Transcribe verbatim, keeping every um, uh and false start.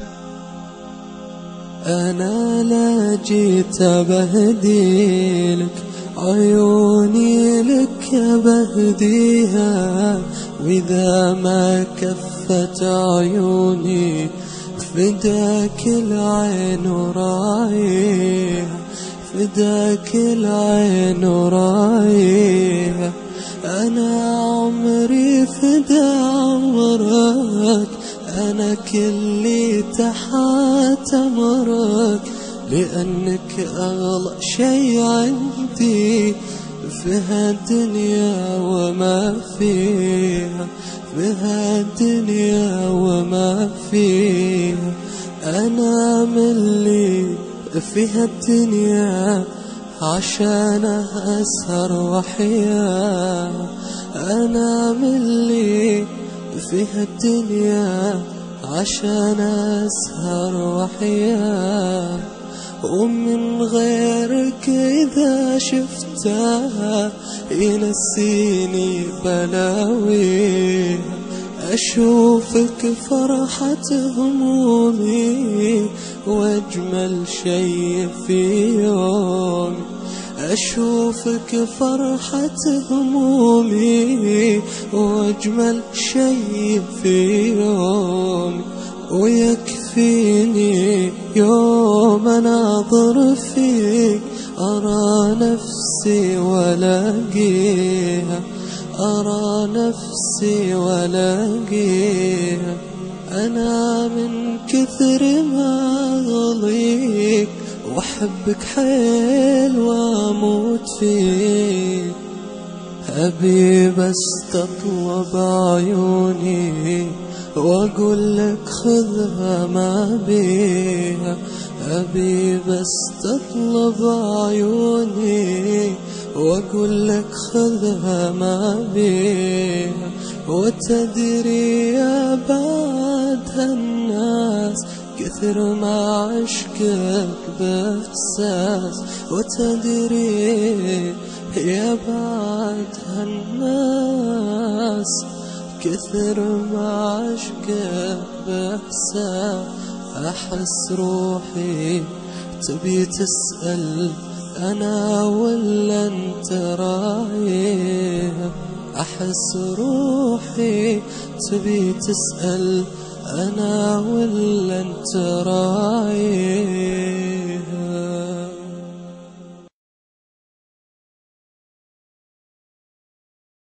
أنا لا جيت بهديلك، عيوني لك بهديها، وإذا ما كفت عيوني فداك العين ورايها، فداك العين ورايها. أنا عمري فدا عمرك، أنا كلي تحت أمرك، لأنك أغلى شي عندي في هالدنيا وما فيها، في هالدنيا وما فيها. أنا ملي في هالدنيا عشان أسهر وحيا، أنا ملي في هالدنيا عشان أسهر وحيا. ومن غيرك إذا شفتها ينسيني بلاوي، أشوفك فرحة همومي وأجمل شي في يومي، أشوفك فرحة همومي وأجمل شي في يومي. ويكفيني يوم أناظر فيك أرى نفسي ولاقيها، أرى نفسي ولاقيها. أنا من كثر ما أغليك وأحبك حيل وأموت فيك، أبي بس تطلب عيوني وأقول لك خذها ما بيها، أبي بس تطلب عيوني وأقول لك خذها ما بيها. وتدري يا بعد هالناس كثر ما عشقك بإحساس، وتدري يا بعد هالناس كثر ما عشقك بإحساس. أحس روحي تبي تسأل أنا ولا أنت رايها، أحس روحي تبي تسأل أنا ولا أنت رايها.